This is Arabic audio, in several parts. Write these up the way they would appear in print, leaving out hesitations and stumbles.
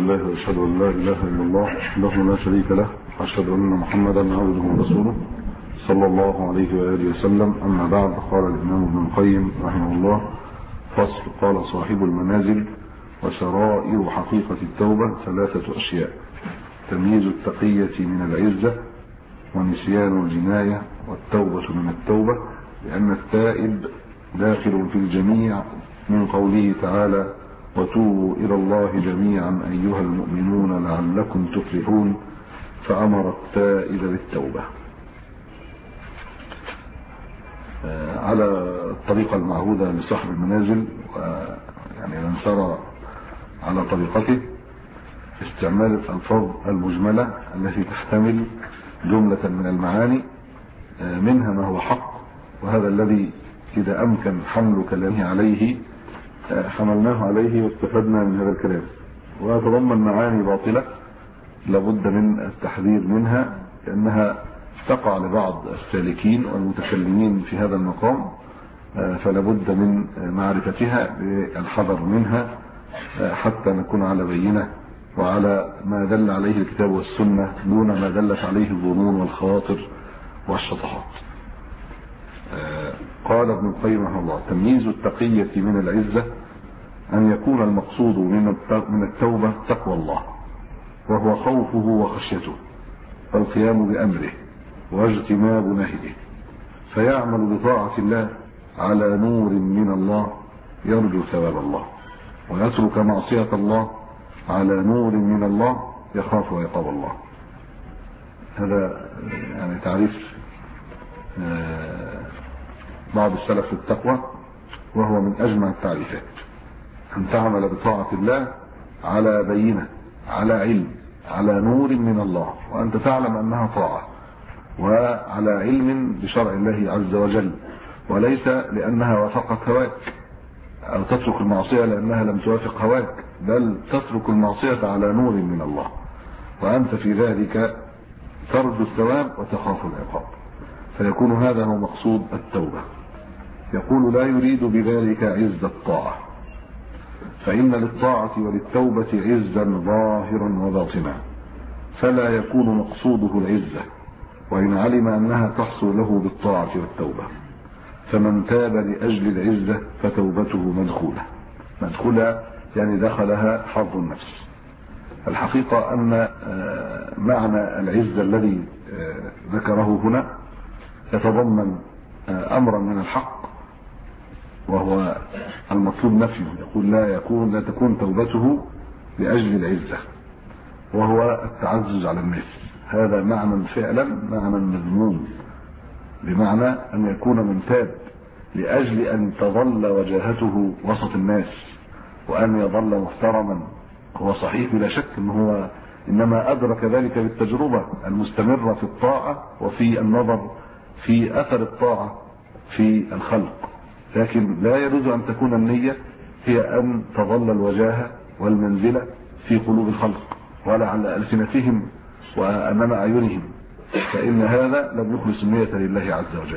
لله واشهد ان لا اله الا الله وحده لا شريك له واشهد ان محمدا عبده ورسوله صلى الله عليه واله وسلم. اما بعد، قال الامام ابن القيم رحمه الله: فصل. قال صاحب المنازل: وشرائر حقيقة التوبة 3 أشياء: تمييز التقية من العزة، ونسيان الجناية، والتوبة من التوبة، لأن التائب داخل في الجميع من قوله تعالى: وتوبوا إلى الله جميعا أيها المؤمنون لعلكم تفلحون، فأمر التائب بالتوبة. على الطريقة المعهودة لصاحب المنازل، يعني من سار على طريقته، استعمال الألفاظ المجملة التي تحتمل جملة من المعاني، منها ما هو حق، وهذا الذي إذا أمكن حمل كلامه عليه حملناه عليه واستفدنا من هذا الكلام. ويتضمن معاني باطلة لابد من التحذير منها، لأنها تقع لبعض السالكين والمتكلمين في هذا المقام، فلابد من معرفتها بالحذر منها حتى نكون على بينة وعلى ما دل عليه الكتاب والسنة دون ما دلت عليه الظنون والخواطر والشطحات. قال ابن القيم رحمه الله: تمييز التقية من العزة أن يكون المقصود من التوبة تقوى الله، وهو خوفه وخشيته والقيام بأمره واجتناب نهيه، فيعمل بطاعة الله على نور من الله يرجو ثواب الله، ويترك معصية الله على نور من الله يخاف عقاب الله. هذا يعني تعريف بعض السلف للتقوى، وهو من أجمع التعريفات: أن تعمل بطاعة الله على بينة، على علم، على نور من الله، وأنت تعلم أنها طاعة، وعلى علم بشرع الله عز وجل، وليس لأنها وافقت هواك، أو تترك المعصية لأنها لم توافق هواك، بل تترك المعصية على نور من الله، وأنت في ذلك ترجو الثواب وتخاف العقاب، فيكون هذا هو مقصود التوبة. يقول: لا يريد بذلك عز الطاعة، فإن للطاعة وللتوبة عزا ظاهرا وباطنا، فلا يكون مقصوده العزة، وإن علم أنها تحصل له بالطاعة والتوبة. فمن تاب لأجل العزة فتوبته مدخولة. مدخولة يعني دخلها حظ النفس. الحقيقة أن معنى العزة الذي ذكره هنا يتضمن أمرا من الحق، وهو المطلوب نفيه. يقول: لا تكون توبته لأجل العزة، وهو التعزز على الناس. هذا معنى فعلا معنى مذموم، بمعنى أن يكون من تاب لأجل أن تظل وجاهته وسط الناس، وأن يظل محترما. هو صحيح بلا شك أنه هو إنما أدرك ذلك بالتجربة المستمرة في الطاعة وفي النظر في أثر الطاعة في الخلق، لكن لا يجوز أن تكون النية هي أن تظل الوجاهة والمنزلة في قلوب الخلق ولا على ألسنتهم وأمام أعينهم، فإن هذا لم يخلص النية لله عز وجل.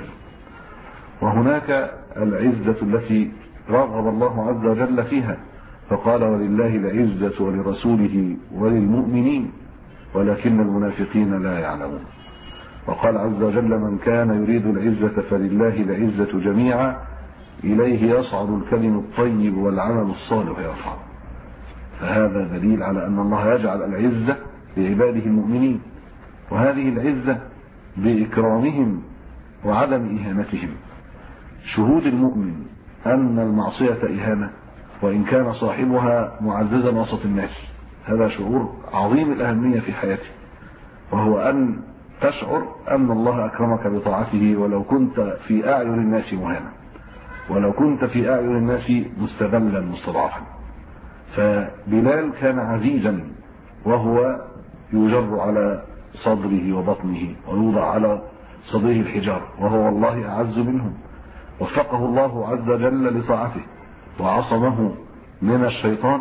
وهناك العزة التي رغب الله عز وجل فيها، فقال: ولله العزة ولرسوله وللمؤمنين ولكن المنافقين لا يعلمون. وقال عز وجل: من كان يريد العزة فلله العزة جميعا إليه يصعد الكلم الطيب والعمل الصالح يرفعه. فهذا دليل على أن الله يجعل العزة لعباده المؤمنين، وهذه العزة بإكرامهم وعدم إهانتهم. شهود المؤمن أن المعصية إهانة وإن كان صاحبها معززا وسط الناس، هذا شعور عظيم الأهمية في حياته، وهو أن تشعر أن الله أكرمك بطاعته ولو كنت في أعين الناس مهانا، ولو كنت في أعين الناس مستذلا مستضعفا. فبلال كان عزيزا وهو يجر على صدره وبطنه ويوضع على صدره الحجار، وهو والله أعز منهم. وفقه الله عز وجل لطاعته وعصمه من الشيطان،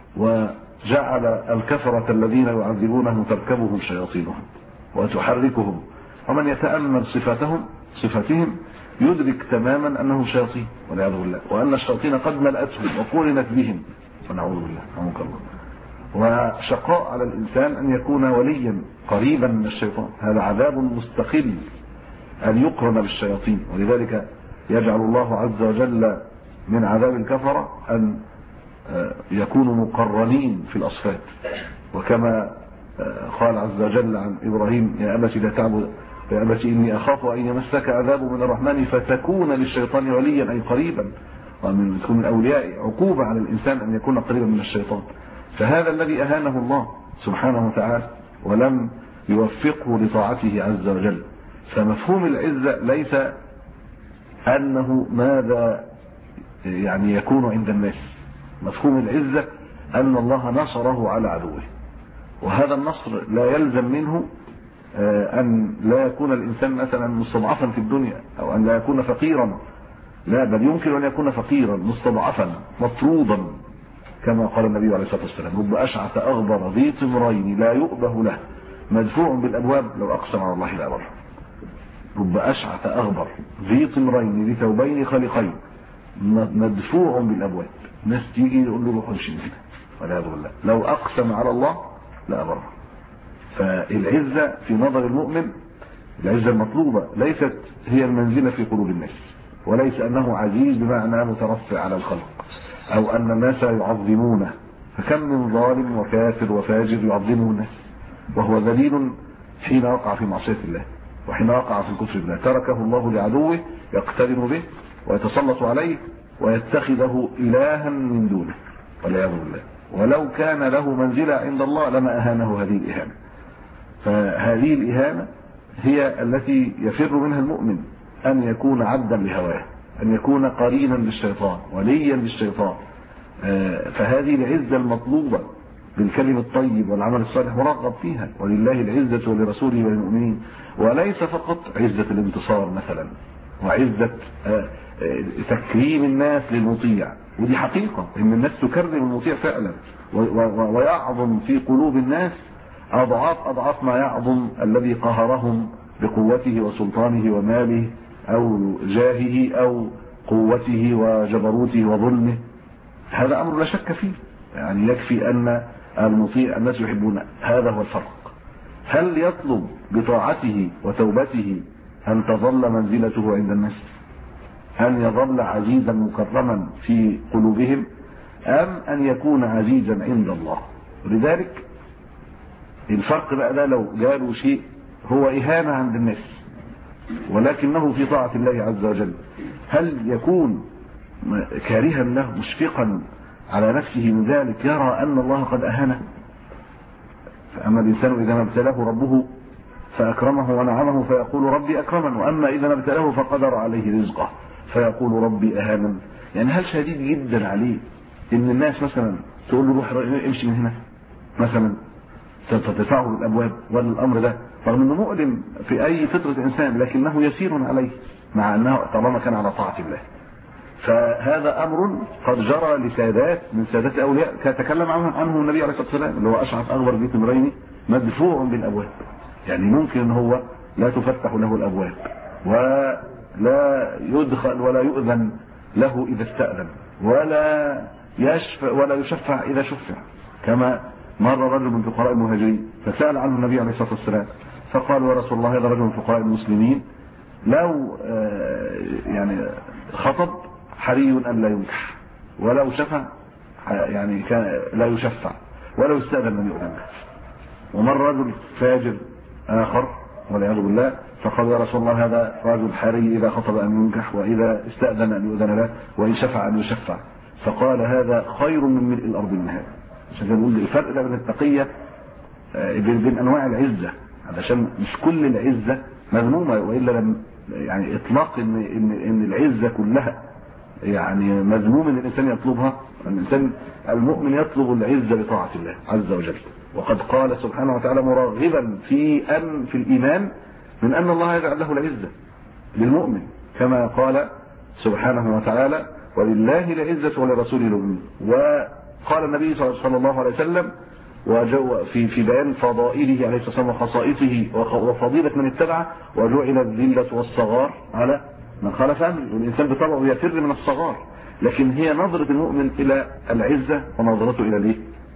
وجعل الكفرة الذين يعذبونه تركبهم شياطينهم وتحركهم، ومن يتأمل صفاتهم يدرك تماما أنهم شياطين والعياذ بالله، وأن الشياطين قد ملأتهم وقرنت بهم، فنعوذ بالله، نعوذ الله. وشقاء على الإنسان أن يكون وليا قريبا من الشيطان، هذا عذاب مستقل أن يقرن بالشياطين. ولذلك يجعل الله عز وجل من عذاب الكفرة أن يكونوا مقرنين في الأصفاد، وكما قال عز وجل عن إبراهيم: يا أبت لا تعبد، يا أبت إني أخاف أن يمسك عذاب من الرحمن فتكون للشيطان وليا، أي قريبا، ومن يكون من أولياء عقوبة على الإنسان أن يكون قريبا من الشيطان. فهذا الذي أهانه الله سبحانه وتعالى ولم يوفقه لطاعته عز وجل. فمفهوم العزة ليس أنه ماذا يعني يكون عند الناس، مفهوم العزة أن الله نصره على عدوه، وهذا النصر لا يلزم منه أن لا يكون الإنسان مثلا مستضعفا في الدنيا، أو أن لا يكون فقيرا، لا، بل يمكن أن يكون فقيرا مستضعفا مطرودا، كما قال النبي عليه الصلاة والسلام: رب أشعث أغبر ذي طمرين لا يؤبه له مدفوع بالأبواب لو أقسم على الله لا بر. رب أشعث أغبر ذي طمرين ذي ثوبين خلقين مدفوع بالأبواب، ناس تيجي يقول له روح امشي هنا والعياذ بالله، لو أقسم على الله لا بر. فالعزة في نظر المؤمن، العزة المطلوبة ليست هي المنزلة في قلوب الناس، وليس أنه عزيز بمعنى مترفع على الخلق، أو أن الناس يعظمونه، فكم من ظالم وكافر وفاجر يعظمه الناس وهو ذليل حين وقع في معصية الله وحين وقع في كفر الله، تركه الله لعدوه يقترن به ويتسلط عليه ويتخذه إلها من دونه والعياذ بالله، ولو كان له منزلة عند الله لما أهانه هذه الإهانة. فهذه الإهانة هي التي يفر منها المؤمن، أن يكون عبدا لهواه، أن يكون قرينا للشيطان وليا للشيطان. فهذه العزة المطلوبة بالكلم الطيب والعمل الصالح مرغب فيها، ولله العزة ولرسوله وللمؤمنين، وليس فقط عزة الانتصار مثلا وعزة تكريم الناس للمطيع، ودي حقيقة ان الناس تكرم المطيع فعلا ويعظم في قلوب الناس أضعاف ما يعظم الذي قهرهم بقوته وسلطانه وماله أو جاهه أو قوته وجبروته وظلمه. هذا أمر لا شك فيه، يعني يكفي أن المطيع الناس يحبونه. هذا هو الفرق. هل يطلب بطاعته وتوبته أن تظل منزلته عند الناس، أن يظل عزيزا مكرما في قلوبهم، أم أن يكون عزيزا عند الله؟ ولذلك الفرق بقى ده لو جاله شيء هو إهانة عند الناس ولكنه في طاعة الله عز وجل، هل يكون كارها له مشفقا على نفسه من ذلك، يرى أن الله قد أهانه؟ فأما الإنسان إذا ما ابتلاه ربه فأكرمه ونعمه فيقول ربي أكرمن، وأما إذا ما ابتلاه فقدر عليه رزقه فيقول ربي أهانن. يعني هل شديد جدا عليه إن الناس مثلا تقول له روح امشي من هنا مثلا، تدفعه الأبواب، ولا الأمر ده رغم أنه مؤلم في أي فطرة إنسان لكنه يسير عليه مع أنه طالما كان على طاعة الله؟ فهذا أمر قد جرى لسادات من سادات أولياء تكلم عنه النبي عليه الصلاة والسلام، اللي هو أشعث أغبر ذي طمرين مدفوع بالأبواب. يعني ممكن أن هو لا تفتح له الأبواب ولا يدخل ولا يؤذن له إذا استأذن ولا يشفع إذا شفع، كما مر رجل من فقراء المهاجرين فسأل عنه النبي عليه الصلاة والسلام فقال: يا رسول الله، هذا رجل من فقراء المسلمين لو يعني خطب حري أن لا ينكح، ولو شفع يعني كان لا يشفع، ولو استأذن لم يؤذن. ومر رجل فاجر آخر والعياذ بالله فقال: يا رسول الله، هذا رجل حري إذا خطب أن ينكح، وإذا استأذن أن يؤذن له، وإن شفع أن يشفع. فقال: هذا خير من ملء الأرض من هذا. عشان نقول الفرق ده بين التقية بين أنواع العزة، علشان مش كل العزة مذمومة، وإلا لم يعني إطلاق إن العزة كلها يعني مذموم ان الانسان يطلبها. الانسان المؤمن يطلب العزة بطاعة الله عز وجل، وقد قال سبحانه وتعالى مرغبا في الإيمان من أن الله يجعل له العزة للمؤمن، كما قال سبحانه وتعالى: ولله العزة ولرسوله المؤمنين. وقال النبي صلى الله عليه وسلم في بيان فضائله عليه الصلاة والسلام وخصائصه وفضيلة من اتبعه: وجعل الذلة والصغار على من خالف أمري. والإنسان بطبعه يفر من الصغار، لكن هي نظرة المؤمن إلى العزة ونظرته إلى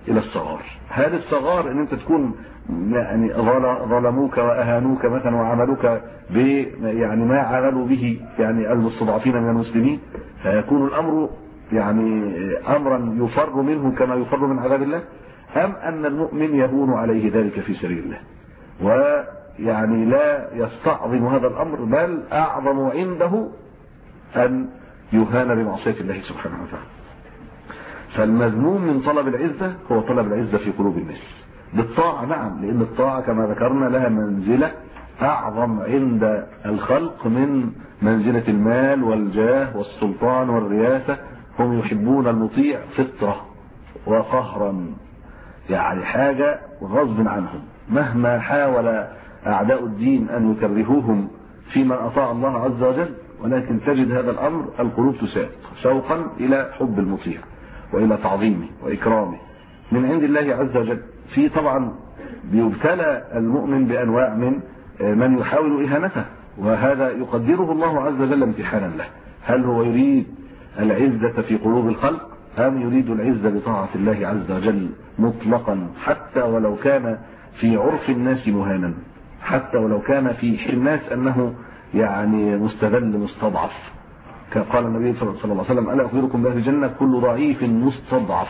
الى الصغار. هذه الصغار ان انت تكون يعني ظلموك واهانوك مثلا وعملوك يعني ما عملوا به يعني المستضعفين من المسلمين، فيكون الامر يعني امرا يفر منه كما يفر من عذاب الله، ام ان المؤمن يهون عليه ذلك في سبيل الله ويعني لا يستعظم هذا الامر، بل اعظم عنده ان يهان بمعصية الله سبحانه وتعالى. فالمذموم من طلب العزة هو طلب العزة في قلوب الناس بالطاعة، نعم، لأن الطاعة كما ذكرنا لها منزلة أعظم عند الخلق من منزلة المال والجاه والسلطان والرياسة. هم يحبون المطيع فطرة وقهرا، يعني حاجة غصب عنهم، مهما حاول أعداء الدين أن يكرهوهم فيما أطاع الله عز وجل، ولكن تجد هذا الأمر القلوب تساق شوقا إلى حب المطيع وإلى تعظيمه وإكرامه من عند الله عز وجل. في طبعا بيبتلى المؤمن بأنواع من يحاول إهانته، وهذا يقدره الله عز وجل امتحانا له. هل هو يريد العزة في قلوب الخلق أم يريد العزة بطاعة الله عز وجل مطلقا، حتى ولو كان في عرف الناس مهانا، حتى ولو كان في حل الناس أنه يعني مستذل مستضعف. قال النبي صلى الله عليه وسلم: ألا أخبركم بأهل الجنة كل ضعيف مستضعف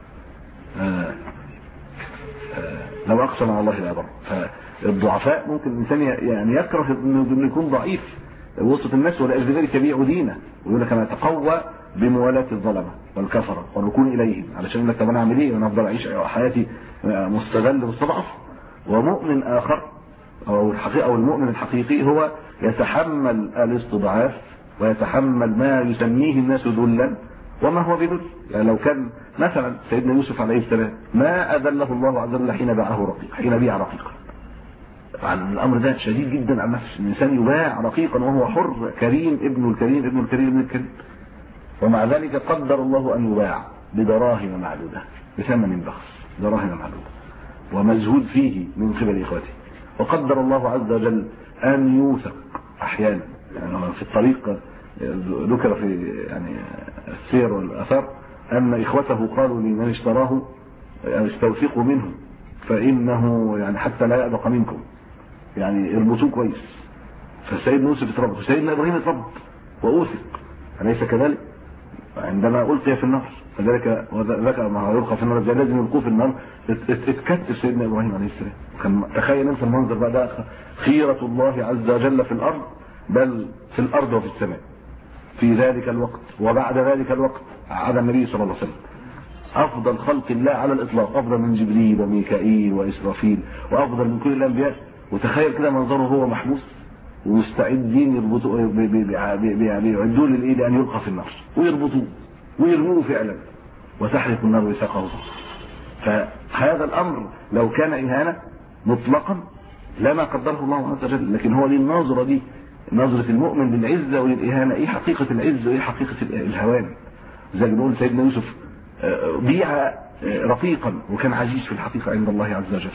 لو أقسم على الله لا بر. فالضعفاء ممكن الإنسان يعني يكره إنه يكون ضعيف وسط الناس، ولأجل ذلك يبيع دينه ويقول لك أنا أتقوى بموالاة الظلمة والكفرة والركون إليهم، علشان يقول لك طب أنا أعمل إيه؟ أنا أفضل أعيش حياتي مستذل مستضعف. ومؤمن آخر أو المؤمن الحقيقي هو يتحمل الاستضعاف ويتحمل ما يسميه الناس ذلا وما هو بذل. يعني لو كان مثلا سيدنا يوسف عليه السلام ما أذله الله عز وجل حين بيع رقيقا، عن الأمر ده شديد جدا عن نفسه، الإنسان يباع رقيقا وهو حر كريم ابن الكريم ابن الكريم ابن الكريم، ومع ذلك قدر الله أن يباع بدراهم معدودة بثمن بخس، دراهم معدودة ومزهود فيه من قبل إخوته. وقدر الله عز وجل أن يوثق أحيانا، يعني في الطريق ذكر في يعني السير والأثر أن إخوته قالوا لمن اشتراه استوثقوا منه فإنه يعني حتى لا يأبق منكم، يعني اربطوه كويس. فسيدنا يوسف اتربط وسيدنا إبراهيم اتربط وأوثق، أليس كذلك؟ عندما ألقي في النار فذلك ذكر ما يلقى في النار زي لازم يلقوه في النار، اتكتف سيدنا إبراهيم عليه السلام. كان تخيل انت المنظر بقى، خيرة الله عز وجل في الأرض، بل في الأرض وفي السماء في ذلك الوقت وبعد ذلك الوقت. عاد النبي صلى الله عليه وسلم أفضل خلق الله على الإطلاق، أفضل من جبريل وميكائيل وإسرافيل وأفضل من كل الأنبياء. وتخيل كده منظره هو محبوس ومستعدين يربطوا بيعدوا للإيه لأن يلقى في النار ويربطوه ويرموه فعلا وتحرق النار وساقه. فهذا الأمر لو كان إهانة مطلقا لما قدره الله عز وجل، لكن هو دي النظرة، دي نظرة المؤمن للعزة وللإهانة. إيه حقيقة العزة وإيه حقيقة الهوان؟ زي ما بنقول سيدنا يوسف بيع رقيقا وكان عزيز في الحقيقة عند الله عز وجل،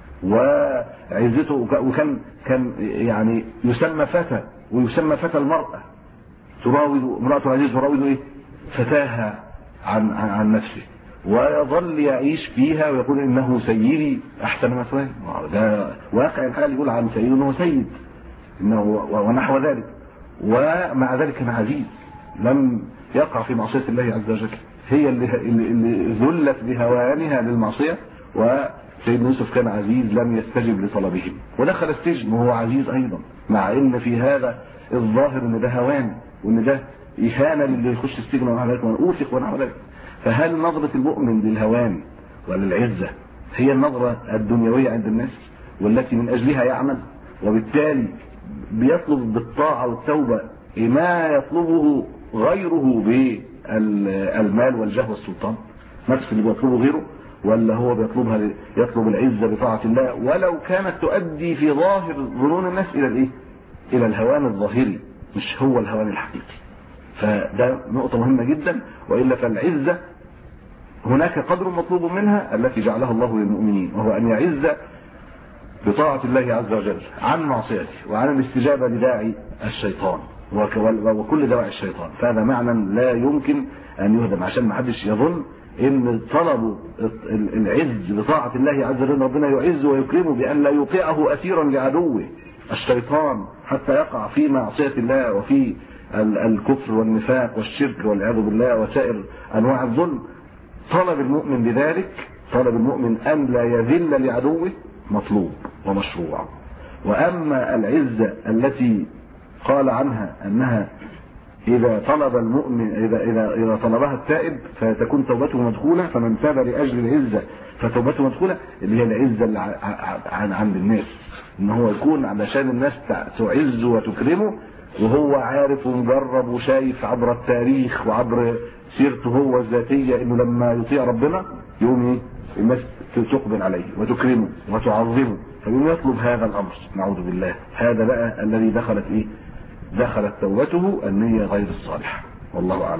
وعزته وكان يعني يسمى فتى، ويسمى فتى المرأة، تراود امرأة العزيز تراود ايه فتاها عن نفسه، ويظل يعيش فيها ويقول انه سيدي احسن مثواه. ده واقع الحال يقول عن سيده انه سيد انه ونحو ذلك، ومع ذلك كان عزيز لم يقع في معصية الله عز وجل. هي اللي ذلت بهوانها للمعصية، وسيدنا يوسف كان عزيز لم يستجب لطلبهم ودخل السجن وهو عزيز ايضا، مع ان في هذا الظاهر ان ده هوان وان ده إهانة للي يخش السجن ونحو ذلك ونأوثق ونحو ذلك. فهل نظرة المؤمن للهوان وللعزة هي النظرة الدنيوية عند الناس والتي من أجلها يعمل، وبالتالي بيطلب بالطاعة والتوبة ما يطلبه غيره بالمال والجاه والسلطان نفس اللي بيطلبه غيره، ولا هو يطلب العزة بطاعة الله ولو كانت تؤدي في ظاهر ظنون الناس إلى الهوان الظاهري مش هو الهوان الحقيقي؟ فده نقطة مهمة جدا. وإلا فالعزة هناك قدر مطلوب منها التي جعلها الله للمؤمنين، وهو أن يعز بطاعة الله عز وجل عن معصيته وعن الاستجابة لداعي الشيطان وكل دواعي الشيطان. فهذا معنى لا يمكن أن يهدم، عشان ما حدش يظن ان طلبوا العز بطاعة الله عز وجل ربنا يعز ويكرمه بأن لا يطيعه أسيرا لعدوه الشيطان حتى يقع في معصية الله وفي الكفر والنفاق والشرك والعياذ بالله وسائر أنواع الظلم. طلب المؤمن بذلك، طلب المؤمن أن لا يذل لعدوه مطلوب ومشروع. وأما العزة التي قال عنها أنها إذا طلب المؤمن إذا طلبها التائب فتكون توبته مدخولة، فمن تاب لأجل العزة فتوبته مدخولة، اللي هي العزة اللي عند الناس، إن هو يكون علشان الناس تعز وتكرمه وهو عارف ومجرب وشايف عبر التاريخ وعبر سيرته هو الذاتية إنه لما يطيع ربنا يوم الناس تقبل عليه وتكرمه وتعظمه، فيوم يطلب هذا الأمر. نعوذ بالله. هذا بقى الذي دخلت توبته النية غير الصالحة، والله أعلم.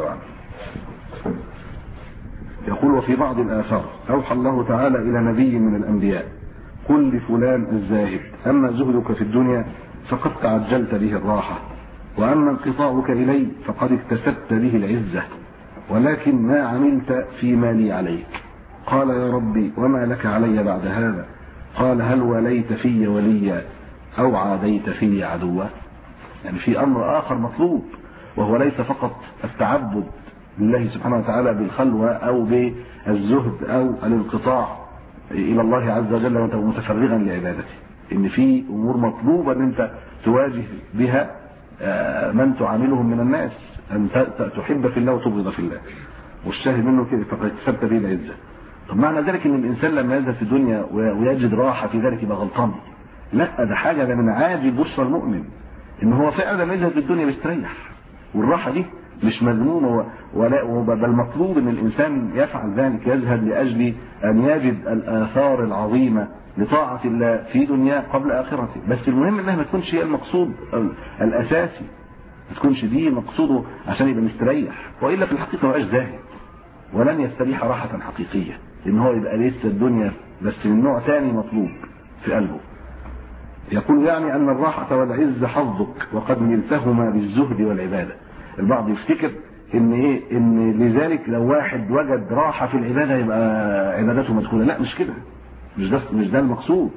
يقول: وفي بعض الآثار أوحى الله تعالى إلى نبي من الأنبياء: قل لفلان الزاهد أما زهدك في الدنيا فقد تعجلت به الراحة، وأما انقطاعك إلي فقد اكتسبت به العزة، ولكن ما عملت فيما لي عليك. قال: يا ربي وما لك علي بعد هذا؟ قال: هل وليت في وليا أو عاديت في عدوا؟ يعني في أمر آخر مطلوب، وهو ليس فقط التعبد لله سبحانه وتعالى بالخلوة أو بالزهد أو الانقطاع إلى الله عز وجل وأنت متفرغا لعبادته، إن في أمور مطلوبة أن أنت تواجه بها من تعاملهم من الناس، أن تحب في الله وتبغض في الله، والشاهد منه كده فقد اكتسبت به العزة. طب معنى ذلك ان الانسان لما يذهب في الدنيا ويجد راحة في ذلك يبقى غلطان؟ لا، ده حاجة ده من عاجل بشرى المؤمن، ان هو فعلا لما يذهب في الدنيا بيستريح، والراحة دي مش مذمومة بل مطلوب ان الانسان يفعل ذلك، يذهب لاجل ان يجد الاثار العظيمة لطاعة الله في دنياه قبل اخرته. بس المهم انها ما تكونش هي المقصود الاساسي، ما تكونش دي مقصوده عشان يبقى مستريح، والا في الحقيقة ما بقاش زاهد ولن يستريح راحة حقيقية، لأن هو يبقى لسه الدنيا بس من نوع ثاني مطلوب في قلبه. يقول: يعني أن الراحة والعز حظك وقد نلتهما بالزهد والعبادة. البعض يفتكر إن لذلك لو واحد وجد راحة في العبادة يبقى عبادته مدخولة. لا، مش كده، مش ده المقصود،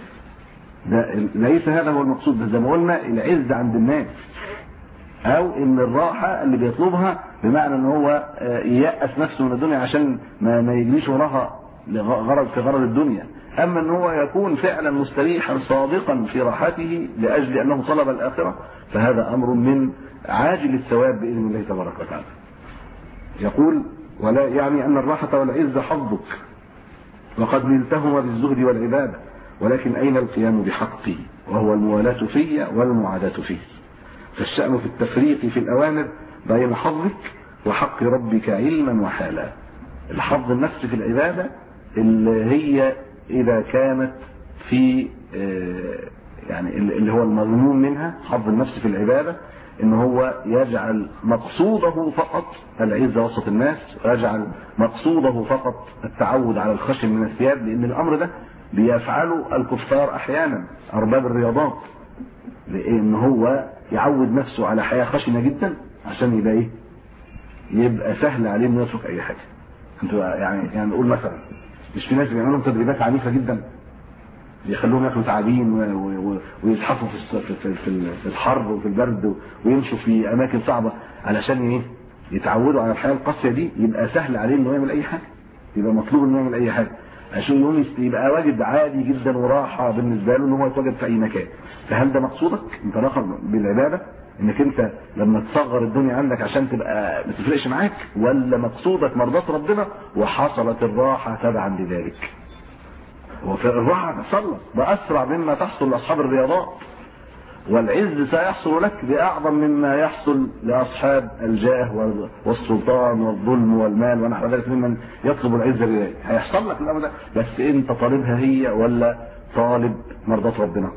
ده ليس هذا هو المقصود. ده زي ما قلنا العز عند الناس، او ان الراحة اللي بيطلبها بمعنى ان هو ييأس نفسه من الدنيا عشان ما يجريش وراها لغرض كغرض الدنيا. اما ان هو يكون فعلا مستريحا صادقا في راحته لاجل انه طلب الاخرة، فهذا امر من عاجل الثواب باذن الله تبارك وتعالى. يقول: ولا يعني ان الراحة والعز حظك وقد نلتهما بالزهد والعبادة، ولكن اين القيام بحقي وهو الموالاة في والمعاداة فيه. فالشأن في التفريق في الأوامر بين حظك وحق ربك علما وحالا. الحظ النفس في العبادة اللي هي إذا كانت في يعني اللي هو المضمون منها، حظ النفس في العبادة إن هو يجعل مقصوده فقط العزة وسط الناس، ويجعل مقصوده فقط التعود على الخشن من الثياب، لأن الأمر ده بيفعله الكفار أحيانا أرباب الرياضات، لأن هو يعود نفسه على حياة خشنة جدا عشان يبقى سهل عليه انه يترك اي حاجة. انتوا يعني نقول مثلا مش في ناس بيعملوا تدريبات عنيفة جدا يخلوهم ياكلوا تعابين ويزحفوا في الحر وفي البرد ويمشوا في اماكن صعبة علشان يتعودوا على الحياة القاسية دي، يبقى سهل عليه انه يعمل اي حاجة، يبقى مطلوب انه يعمل اي حاجة عشان يوم يبقى واجد عادي جدا وراحة بالنسبة له ان هو يتواجد في اي مكان. فهل ده مقصودك انت رقم بالعبادة، انك انت لما تصغر الدنيا عندك عشان تبقى ما تفرقش معاك، ولا مقصودك مرضات ربنا وحصلت الراحة تبعا لذلك؟ وفي الراحة تحصل بأسرع مما تحصل لأصحاب الرياضات، والعز سيحصل لك بأعظم مما يحصل لأصحاب الجاه والسلطان والظلم والمال ونحو ذلك ممن يطلب العزة بذلك. هيحصل لك الأمر ده، بس انت طالبها هي ولا طالب مرضات ربنا؟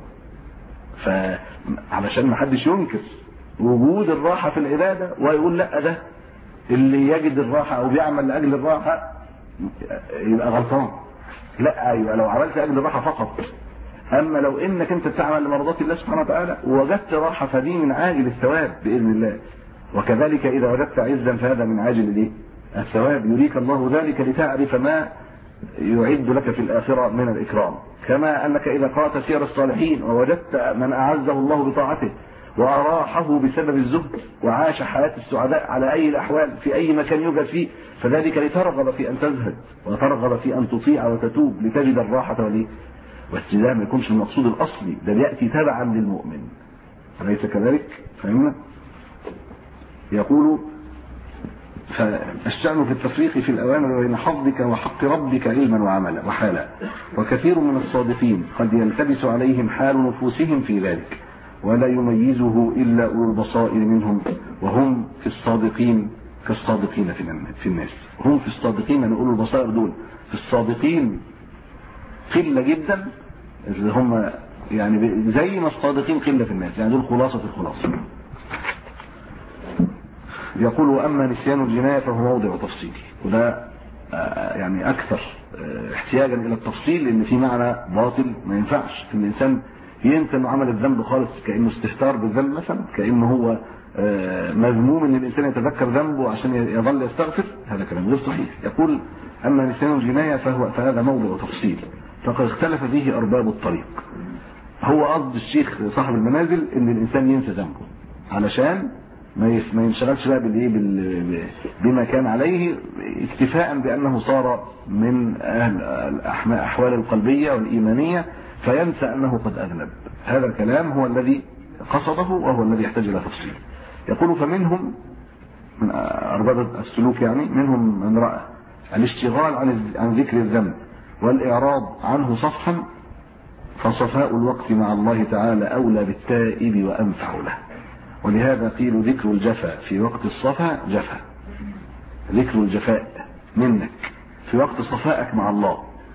فعلشان ما حدش ينكر وجود الراحة في العبادة ويقول لا، ده اللي يجد الراحة او بيعمل لأجل الراحة يبقى غلطان. لا، ايوه لو عملت لأجل الراحة فقط. اما لو انك انت تعمل لمرضات الله سبحانه وتعالى ووجدت راحة فدي من عاجل الثواب بإذن الله. وكذلك اذا وجدت عزا فهذا من عاجل الثواب، يريك الله ذلك لتعرف ما يعد لك في الآخرة من الإكرام. كما أنك إذا قرأت سير الصالحين ووجدت من أعزه الله بطاعته وأراحه بسبب الزهد وعاش حياة السعداء على أي الأحوال في أي مكان يوجد فيه، فذلك لترغب في أن تزهد وترغب في أن تطيع وتتوب لتجد الراحة والسلام. ما يكونش المقصود الأصلي، ده يأتي تبعا للمؤمن، أليس كذلك؟ فهمنا؟ يقول فالشأن في التفريق في الأوامر بين حظك وحق ربك علما وعملا وحالا. وكثير من الصادقين قد يلتبس عليهم حال نفوسهم في ذلك ولا يميزه إلا أولو البصائر منهم، وهم في الصادقين كالصادقين في الناس. هم في الصادقين، يعني أولو البصائر دول في الصادقين قلة جدا، اللي هم يعني زي ما الصادقين قلة في الناس، يعني دول خلاصة الخلاصة. يقول وأما نسيان الجناية فهو موضع تفصيل، وده يعني أكثر احتياجا إلى التفصيل، لأن في معنى باطل ما ينفعش في الإنسان ينسى انه عمل الذنب خالص، كأنه استهتار بالذنب مثلا، كأنه هو مذموم ان الإنسان يتذكر ذنبه عشان يظل يستغفر. هذا كلام غير صحيح. يقول أما نسيان الجناية فهذا موضع تفصيل فقد اختلف فيه أرباب الطريق. هو قصد الشيخ صاحب المنازل ان الإنسان ينسى ذنبه علشان ما ينشغلش بقى بما كان عليه، اكتفاء بأنه صار من أهل الأحوال القلبية والإيمانية فينسى أنه قد أذنب. هذا الكلام هو الذي قصده وهو الذي يحتاج إلى تفصيل. يقول فمنهم من أرباب السلوك، يعني منهم من رأى الاشتغال عن ذكر الذنب والإعراض عنه صفحا، فصفاء الوقت مع الله تعالى أولى بالتائب وأنفع له. ولهذا قيل ذكر الجفا في وقت الصفا جفا، ذكر الجفاء منك في وقت صفائك مع الله.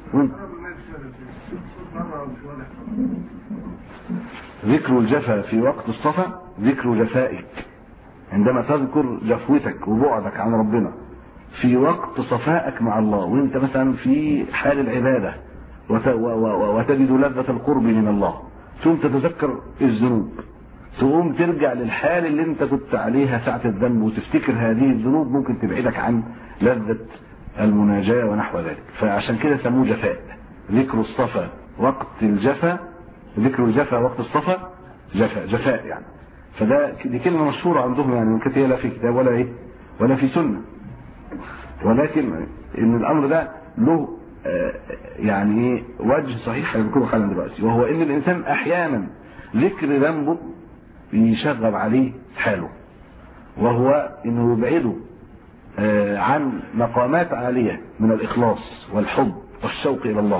ذكر الجفا في وقت الصفا ذكر جفائك، عندما تذكر جفوتك وبعدك عن ربنا في وقت صفائك مع الله، وانت مثلا في حال العبادة وتجد لذة القرب من الله، ثم تتذكر الذنوب، تقوم ترجع للحال اللي انت كنت عليها ساعة الذنب وتفتكر هذه الذنوب ممكن تبعدك عن لذة المناجاة ونحو ذلك. فعشان كده سموه جفاء. ذكر الصفا وقت الجفا، ذكر الجفا وقت الصفا جفاء يعني. دي كلمة مشهورة عندهم، يعني ممكن هي لا في كتاب ولا في سنة، ولكن ان الامر ده له يعني وجه صحيح هنذكره حالا دلوقتي، وهو ان الانسان احيانا ذكر ذنبه يشغب عليه حاله، وهو انه يبعده عن مقامات عالية من الاخلاص والحب والشوق الى الله،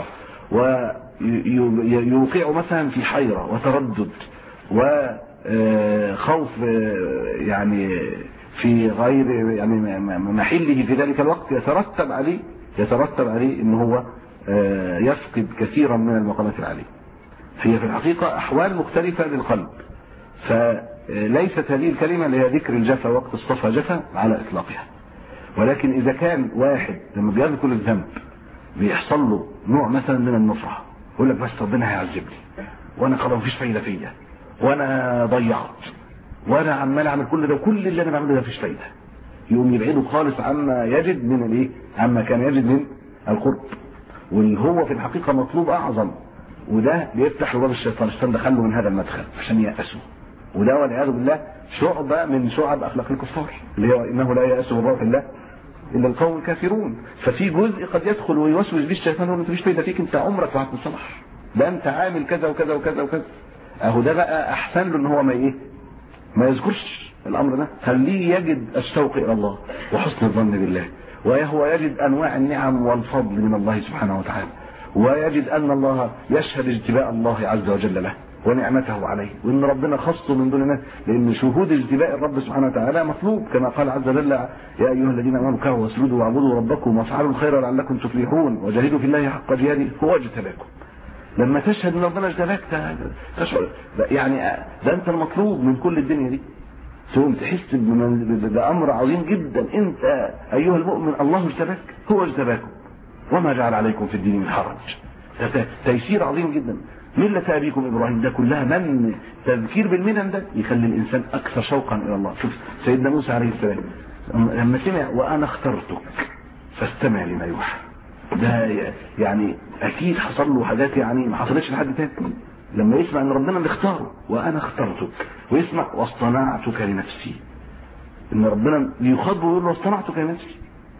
ويوقعه مثلا في حيرة وتردد وخوف يعني في غير يعني محله في ذلك الوقت، يترتب عليه ان هو يفقد كثيرا من المقامات العالية. هي في الحقيقة احوال مختلفة للقلب، فليست هذه الكلمة اللي هي ذكر الجفا وقت الصفا جفا على اطلاقها. ولكن اذا كان واحد لما بيذكر الذنب بيحصل له نوع مثلا من النفرة، يقول لك بس ربنا هيعذبني وانا خلاص مفيش فايدة فيا وانا ضيعت وانا عمال اعمل كل ده وكل اللي انا بعمله ده مفيش فايدة، يقوم يبعده خالص عما يجد من الايه، عما كان يجد من القرب، واللي هو في الحقيقة مطلوب اعظم. وده بيفتح باب الشيطان دخله من هذا المدخل عشان يأسوا، وده والعياذ بالله شعبة من شعب اخلاق الكفار، اللي هو انه لا يأس من روح الله الا القوم الكافرون. ففي جزء قد يدخل ويوسوس به الشيطان، يقول انت مفيش فايدة فيك، انت عمرك ما هتنصلح، ده انت عامل كذا وكذا وكذا وكذا. اهو ده بقى احسن له ان هو ما يذكرش الامر ده، خليه يجد الشوق الى الله وحسن الظن بالله، وهو يجد انواع النعم والفضل من الله سبحانه وتعالى، ويجد ان الله يشهد اجتباء الله عز وجل له ونعمته عليه، وان ربنا خصه من دون الناس، لان شهود اجتباء الرب سبحانه وتعالى مطلوب، كما قال عز وجل يا ايها الذين امنوا اركعوا واسجدوا واعبدوا ربكم وافعلوا الخير لعلكم تفلحون وجاهدوا في الله حق جهاده هو اجتباكم. لما تشهد ان ربنا اجتباك تشعر يعني ده انت المطلوب من كل الدنيا دي، تقوم تحس بامر عظيم جدا. انت ايها المؤمن الله اجتباك، هو اجتباكم وما جعل عليكم في الدين من حرج. تيسير عظيم جدا. ملة ابيكم ابراهيم، ده كلها من تذكير بالمنن ده يخلي الانسان اكثر شوقا الى الله. شوف سيدنا موسى عليه السلام لما سمع وانا اخترتك فاستمع لما يوحى، ده يعني اكيد حصل له حاجات يعني ما حصلتش لحد تاني. لما يسمع ان ربنا اللي اختاره وانا اخترتك، ويسمع واصطنعتك لنفسي، ان ربنا يخاطبه ويقول له اصطنعتك لنفسي،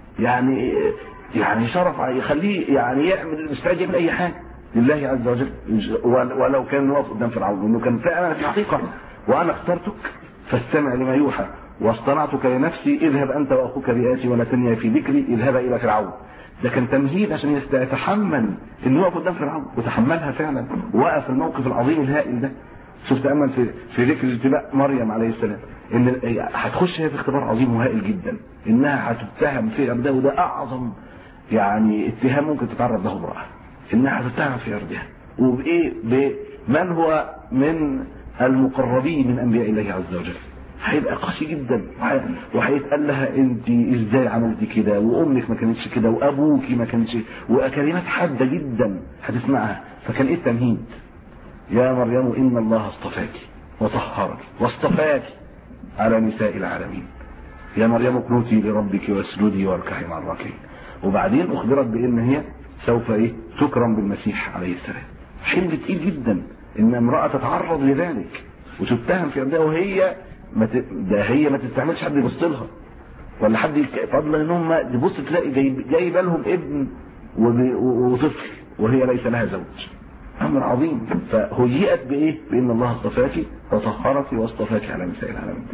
يعني شرف يخليه يعني يعمل مستعد يعمل اي حاجه لله عز وجل، ولو كان واقف قدام فرعون، انه كان فعلا في الحقيقه وانا اخترتك فاستمع لما يوحى واصطنعتك لنفسي اذهب انت واخوك بآياتي ولا تنيا في ذكري اذهبا الى فرعون. ده كان تمهيد عشان يتحمل انه يقف قدام فرعون، وتحملها فعلا ووقف الموقف العظيم الهائل ده. شوف تأمل في ذكر اجتباء مريم عليه السلام، ان هتخش هي في اختبار عظيم وهائل جدا، انها هتتهم في عرضها، وده اعظم يعني اتهام ممكن تتعرض له امرأة، انها هتتهم في عرضها، وبايه؟ بمن هو من المقربين من انبياء الله عز وجل. هيبقى قاسي جدا، وهيتقال لها انت ازاي عملتي كده، وامك ما كانتش كده، وابوكي ما كانش، وكلمات حاده جدا هتسمعها. فكان ايه التمهيد؟ يا مريم ان الله اصطفاك وطهرك واصطفاك على نساء العالمين، يا مريم اقنتي لربك واسجدي واركعي مع الراكعين. وبعدين اخبرت بان هي سوف تكرم بالمسيح عليه السلام. حمل تقيل جدا ان امراه تتعرض لذلك وتتهم في عرضها، وهي هي ما تستعملش حد يبص لها ولا حد فضلا ان هم تبص تلاقي جايبه لهم ابن وطفل وهي ليس لها زوج. امر عظيم. فهيئت بايه؟ بان الله اصطفاك وطهرك واصطفاك على نساء العالمين.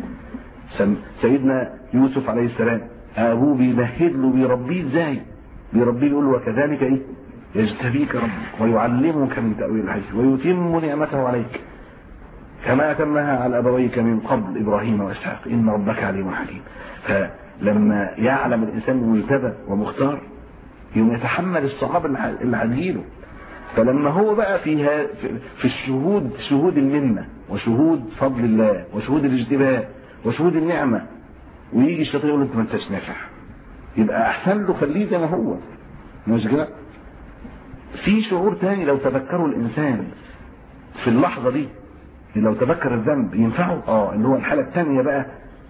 سيدنا يوسف عليه السلام ابوه بيمهد له بيربيه ازاي؟ بيربيه يقول له وكذلك ايه؟ يجتبيك ربك ويعلمك من تاويل الحديث ويتم نعمته عليك كما أتمها على أبويك من قبل إبراهيم وإسحاق إن ربك عليم حكيم. فلما يعلم الإنسان مجتبى ومختار يوم يتحمل الصعاب اللي هتجيله. فلما هو بقى في الشهود، شهود المنة وشهود فضل الله وشهود الاجتباء وشهود النعمة، ويجي الشيطان يقول انت ما انتش نافع، يبقى احسن له خليه زي ما هو. مش كده؟ في شعور تاني لو تذكره الانسان في اللحظة دي، لو تذكر الذنب ينفعه، اللي هو الحالة الثانية بقى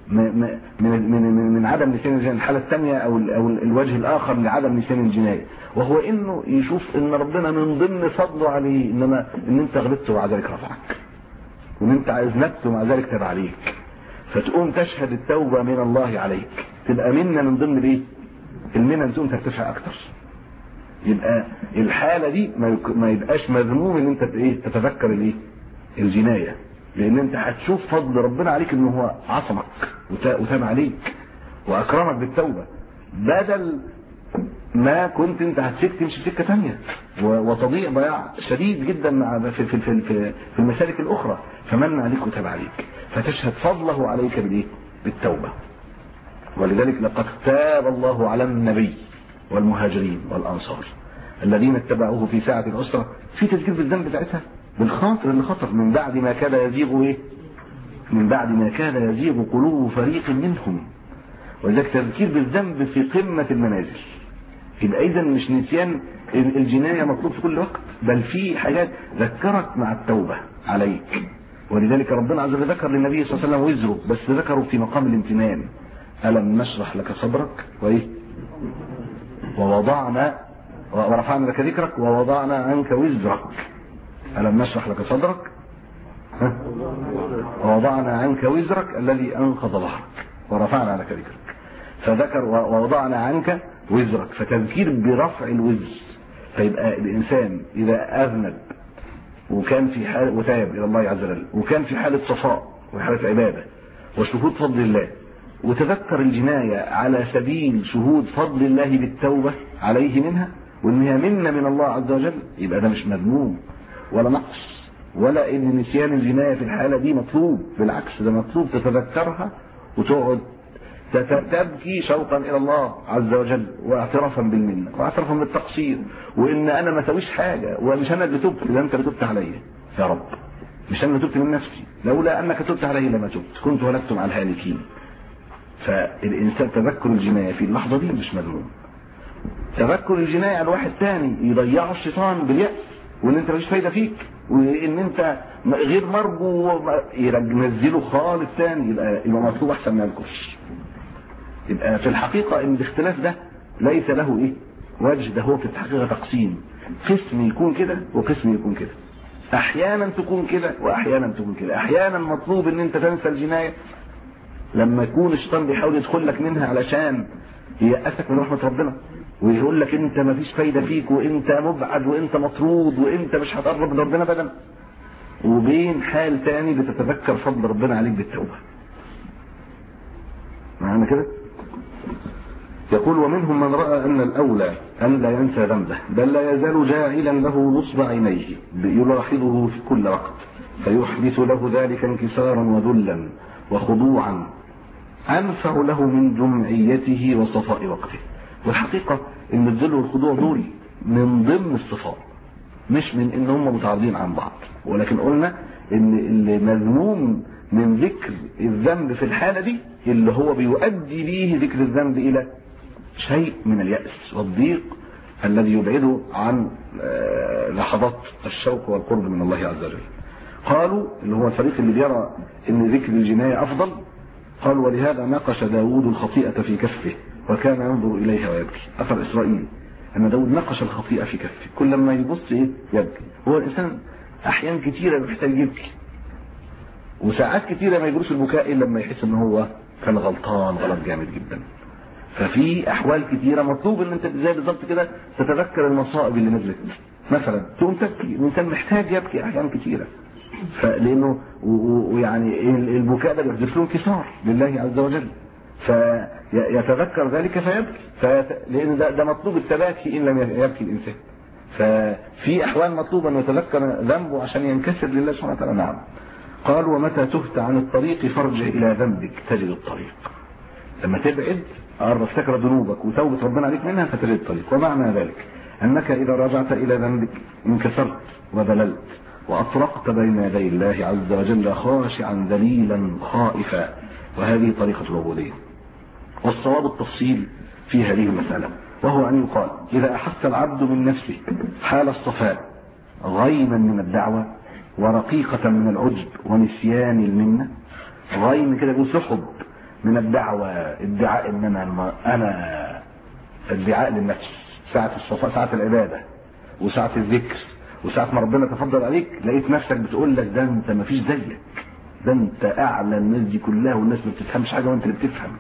من عدم نسيان الجناية، الحالة الثانية او الوجه الاخر لعدم نسيان الجناية، وهو انه يشوف ان ربنا من ضمن فضله عليه ان انت غلطت ومع ذلك رفعك، وان انت اذنبت ومع ذلك تاب عليك، فتقوم تشهد التوبة من الله عليك، تبقى منة من ضمن الايه؟ المنن، تقوم ترتفع اكتر. يبقى الحالة دي ما يبقاش مذموم ان انت تتذكر الايه؟ الجناية، لان انت هتشوف فضل ربنا عليك انه هو عصمك وتاب عليك واكرمك بالتوبة، بدل ما كنت انت تمشي سكة تانية وتضيع ضياع شديد جدا في المسالك الاخرى. فمن عليك وتاب عليك، فتشهد فضله عليك بالايه؟ بالتوبة. ولذلك لقد تاب الله على النبي والمهاجرين والانصار الذين اتبعوه في ساعة العسرة، في تذكير بالذنب بتاعتها، بالخاطر اللي خطر من بعد ما كاد يزيغ ايه؟ من بعد ما كاد يزيغ قلوب فريق منهم. ولذلك تذكير بالذنب في قمة المنازل. يبقى اذا مش نسيان الجناية مطلوب في كل وقت، بل في حاجات ذكرك مع التوبة عليك. ولذلك ربنا عز وجل ذكر للنبي صلى الله عليه وسلم وزره، بس ذكره في مقام الامتنان. ألم نشرح لك صدرك وايه؟ ووضعنا ورفعنا لك ذكرك ووضعنا عنك وزرك. ألم نشرح لك صدرك ووضعنا عنك وزرك الذي أنقض ظهرك ورفعنا لك ذكرك. فذكر ووضعنا عنك وزرك، فتذكير برفع الوزر. فيبقى الإنسان إذا أذنب وكان في حال وتاب إلى الله عز وجل، وكان في حالة صفاء وحالة عبادة وشهود فضل الله، وتذكر الجناية على سبيل شهود فضل الله بالتوبة عليه منها، وإن هي منة من الله عز وجل، يبقى ده مش مذموم ولا نقص، ولا إن نسيان الجناية في الحالة دي مطلوب. بالعكس، ده مطلوب تتذكرها وتقعد تبكي شوقا إلى الله عز وجل، واعترافا بالمنة واعترافا بالتقصير، وإن أنا ما سويش حاجة، ومش أنا اللي تبت، ده أنت اللي تبت علي يا رب، مش أنا اللي تبت من نفسي، لولا أنك تبت علي لما تبت كنت هلكت مع الهالكين. فالإنسان تذكر الجناية في اللحظة دي مش مذموم. تذكر الجناية على واحد تاني يضيعه الشيطان باليأس، وإن أنت مفيش فايدة فيك، وإن أنت غير مرجو، ينزله خالص تاني، يبقى مطلوب أحسن ما ينكش. يبقى في الحقيقة ان الاختلاف ده ليس له ايه وجه، ده هو في الحقيقة تقسيم، قسم يكون كده وقسم يكون كده، احيانا تكون كده واحيانا تكون كده. احيانا مطلوب ان انت تنسى الجناية لما يكون الشيطان بيحاول يدخل لك منها علشان ييأسك من رحمة ربنا ويقول لك انت ما فيش فايدة فيك وانت مبعد وانت مطرود وانت مش هتقرب لربنا ابدا، وبين حال تاني بتتذكر فضل ربنا عليك بالتوبة. معنى كده؟ يقول ومنهم من رأى أن الأولى أن لا ينسى ذنبه بل لا يزال جاعلا له نصب عينيه يلاحظه في كل وقت فيحدث له ذلك انكسارا وذلا وخضوعا أنفع له من جمعيته وصفاء وقته. والحقيقة ان الذل والخضوع دول من ضمن الصفات، مش من ان هم متعارضين عن بعض، ولكن قلنا ان اللي مذموم من ذكر الذنب في الحالة دي اللي هو بيؤدي به ذكر الذنب الى شيء من اليأس والضيق الذي يبعده عن لحظات الشوق والقرب من الله عز وجل. قالوا اللي هو الفريق اللي بيرى ان ذكر الجناية افضل، قالوا ولهذا ناقش داود الخطيئة في كفه وكان ينظر اليها ويبكي. اثر اسرائيل ان داود ناقش الخطيئة في كفه، كل لما يبص يبكي. هو الانسان احيان كتيرة محتاج يبكي، وساعات كتيرة ما يجروش البكاء الا لما يحس ان هو كان غلطان غلط جامد جدا. ففي احوال كتيرة مطلوب ان انت زي بالظبط كده تتذكر المصائب اللي نزلت مثلا تقوم تبكي. الانسان محتاج يبكي احيان كتيرة، فلانه ويعني البكاء ده بيحدث له انكسار لله عز وجل، فيتذكر ذلك فيبكي، لان ده مطلوب التباكي ان لم يبكي الانسان. ففي احوال مطلوب ان يتذكر ذنبه عشان ينكسر لله سبحانه وتعالى. نعم. قال ومتى تهت عن الطريق فارجع الى ذنبك تجد الطريق. لما تبعد افتكر ذنوبك وتوبة ربنا عليك منها فتجد الطريق. ومعنى ذلك انك اذا رجعت الى ذنبك انكسرت وذللت واطرقت بين يدي الله عز وجل خاشعا ذليلا خائفا، وهذه طريقة العبودية. والصواب التفصيل في هذه المسألة، وهو أن يقال إذا أحس العبد من نفسه حال الصفاء غيما من الدعوة ورقيقة من العجب ونسيان المنة، غيم كده بسحب من الدعوة، ادعاء إن أنا ادعاء للنفس ساعة الصفاء، ساعة العبادة وساعة الذكر وساعة ما ربنا تفضل عليك لقيت نفسك بتقول لك ده أنت ما فيش زيك، ده أنت أعلى الناس دي كلها والناس ما بتفهمش حاجة وأنت اللي بتفهم،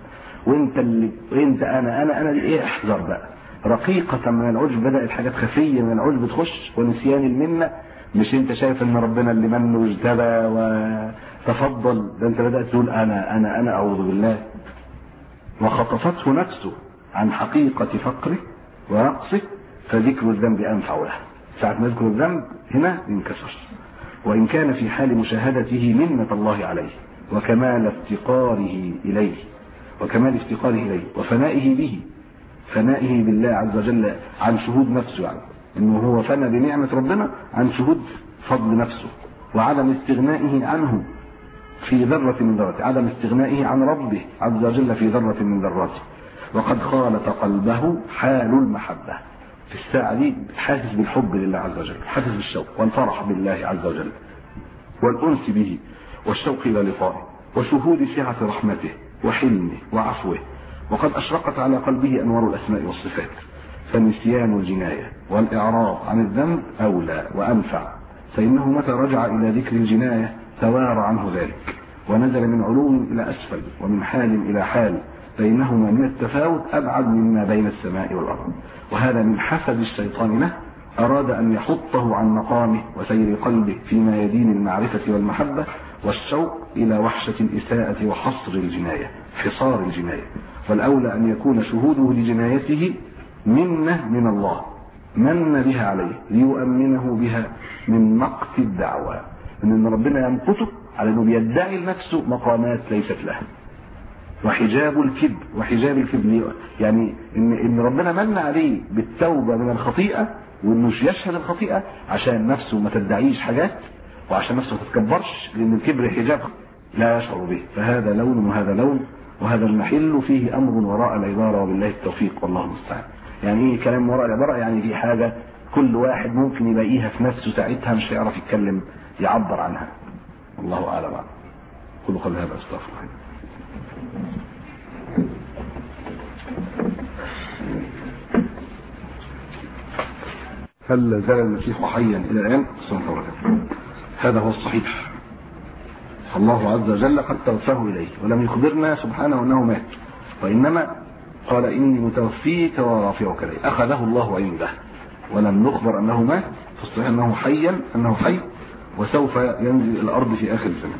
وانت انا دي احذر بقى. رقيقة من العجب، بدأت حاجات خفية من العجب تخش، ونسيان المنة، مش انت شايف ان ربنا اللي من واجتبى وتفضل، ده انت بدأت تقول انا اعوذ بالله. وخطفته نفسه عن حقيقة فقره ونقصه فذكر الذنب انفع له. ساعة ما يذكر الذنب هنا ينكسر، وان كان في حال مشاهدته منة الله عليه وكمال افتقاره اليه وفنائه به، فنائه بالله عز وجل عن شهود نفسه، يعني انه هو فنى بنعمة ربنا عن شهود فضل نفسه، وعدم استغنائه عنه في ذرة من ذراته، عدم استغنائه عن ربه عز وجل في ذرة من ذراته. وقد خالط قلبه حال المحبة، في الساعة دي حاسس بالحب لله عز وجل، حاسس بالشوق والفرح بالله عز وجل والأنس به والشوق إلى لقائه وشهود سعة رحمته وحلمه وعفوه. وقد أشرقت على قلبه أنوار الأسماء والصفات، فنسيان الجناية والإعراض عن الذنب أولى وأنفع، فإنه متى رجع إلى ذكر الجناية توارى عنه ذلك ونزل من علو إلى أسفل ومن حال إلى حال، فإنهما من التفاوت أبعد مما بين السماء والأرض. وهذا من حسد الشيطان له، أراد أن يحطه عن مقامه وسير قلبه فيما يدين المعرفة والمحبة والشوق إلى وحشة الإساءة وحصر الجناية، حصار الجناية. والأولى أن يكون شهوده لجنايته منة من الله من بها عليه ليؤمنه بها من مقت الدعوة، أن ربنا يمقته على أنه بيدعي لنفسه مقامات ليست له. وحجاب الكبر يعني إن ربنا من عليه بالتوبة من الخطيئة وإنه يشهد الخطيئة عشان نفسه ما تدعيش حاجات، وعشان نفسه ما تتكبرش، لأن الكبر حجاب لا يشعر به. فهذا لون وهذا لون، وهذا المحل فيه أمر وراء العبارة، وبالله التوفيق والله المستعان. يعني إيه كلام وراء العبارة؟ يعني دي حاجة كل واحد ممكن يلاقيها في نفسه ساعتها مش هيعرف يتكلم يعبر عنها. الله أعلم. كل قول هذا أستغفر الله. هل لا زال المسيح حيا إلى الآن؟ هذا هو الصحيح. الله عز وجل قد توفاه إليه ولم يخبرنا سبحانه أنه مات، وإنما قال إني متوفيك ورافعك إلي. أخذه الله عنده ولم نخبر أنه مات، فالصحيح أنه حي وسوف ينزل الأرض في آخر الزمان.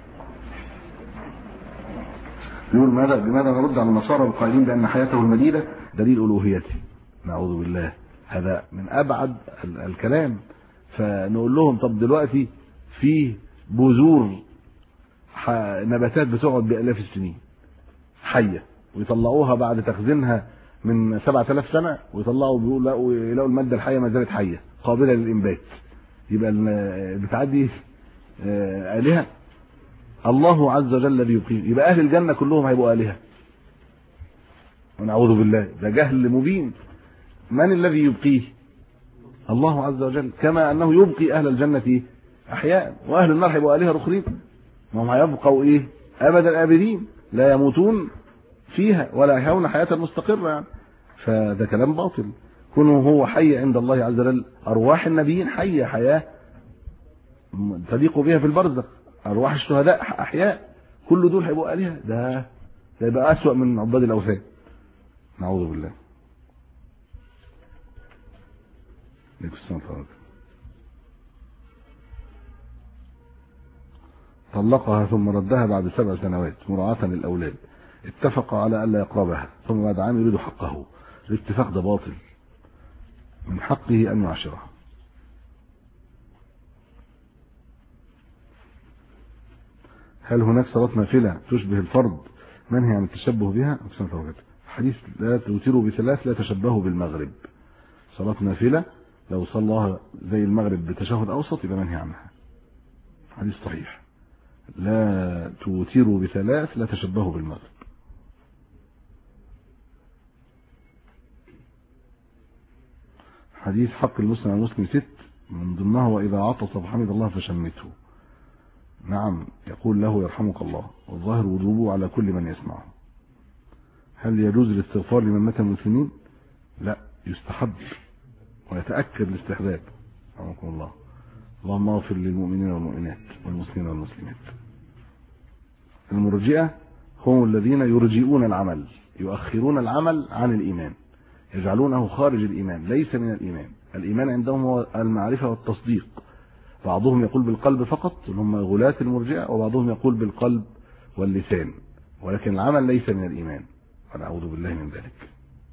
يقول بماذا نرد على النصارى القائلين بأن حياته المديدة دليل ألوهيته؟ نعوذ بالله، هذا من أبعد الكلام. فنقول لهم طب دلوقتي في بذور نباتات بتقعد بآلاف السنين حية، ويطلعوها بعد تخزينها من 7000 سنة ويطلعوا يلاقوا المادة الحية ما زالت حية قابلة للإنبات، يبقى بتعدي آلهة؟ الله عز وجل الذي يبقيه، يبقى أهل الجنة كلهم هيبقوا آلهة، ونعوذ بالله، ده جهل مبين. من الذي يبقيه؟ الله عز وجل، كما أنه يبقي أهل الجنة أحياء، وأهل النار هيبقوا آلهة أخرين، وهم هيبقوا أبد الآبدين لا يموتون فيها ولا يحيون حياة مستقرة يعني. فده كلام باطل. كونه هو حي عند الله عز وجل، أرواح النبيين حية حياة تليق بها في البرزخ، أرواح الشهداء أحياء، كل دول هيبقوا آلهة. ده يبقى أسوأ من عباد الأوثان، نعوذ بالله. طلقها ثم ردها بعد 7 سنوات مراعاة للأولاد، اتفق على ألا يقربها، ثم بعد عام يريد حقه. الاتفاق ده باطل، من حقه أن يعاشرها. هل هناك صلاة نافلة تشبه الفرض منهي عن التشبه بها؟ حديث لا توتروا ب3 لا تشبهوا بالمغرب. صلاة نافلة لو صلاها زي المغرب بتشهد أوسط يبقى منهي عنها، حديث صحيح. لا توتروا ب3 لا تشبهوا بالمغرب. حديث حق المسلم على المسلم 6 من ضمنها وإذا عطس فحمد الله فشمته. نعم، يقول له يرحمك الله، والظاهر وجوبه على كل من يسمعه. هل يجوز الاستغفار لمن مات المسلمين؟ لا، يستحب ويتأكد الاستحباب. رحمكم الله. اللهم اغفر للمؤمنين والمؤمنات والمسلمين والمسلمات. المرجئة هم الذين يرجئون العمل، يؤخرون العمل عن الإيمان، يجعلونه خارج الإيمان، ليس من الإيمان. الإيمان عندهم هو المعرفة والتصديق. بعضهم يقول بالقلب فقط، هم غلاة المرجئة، وبعضهم يقول بالقلب واللسان، ولكن العمل ليس من الإيمان، ونعوذ بالله من ذلك.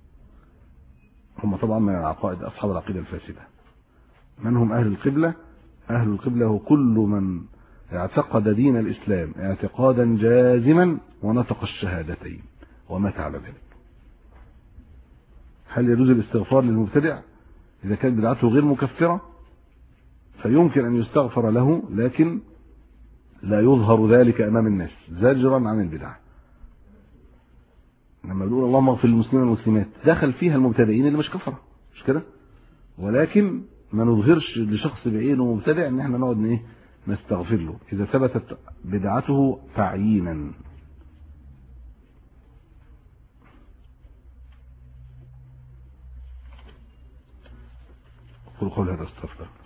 هم طبعا من العقائد أصحاب العقيدة الفاسدة. من هم أهل القبلة؟ أهل القبلة هو كل من اعتقد دين الإسلام اعتقادا جازما ونطق الشهادتين ومات على ذلك. هل يجوز الاستغفار للمبتدع؟ إذا كانت بدعته غير مكفرة فيمكن أن يستغفر له، لكن لا يظهر ذلك أمام الناس زجرا عن البدع. لما بنقول اللهم اغفر للمسلمين والمسلمات دخل فيها المبتدعين اللي مش كفرة، مش كده؟ ولكن ما نظهرش لشخص بعينه مبتدع ان احنا نقعد نستغفر له اذا ثبتت بدعته تعيينا. قل قول هذا استغفر.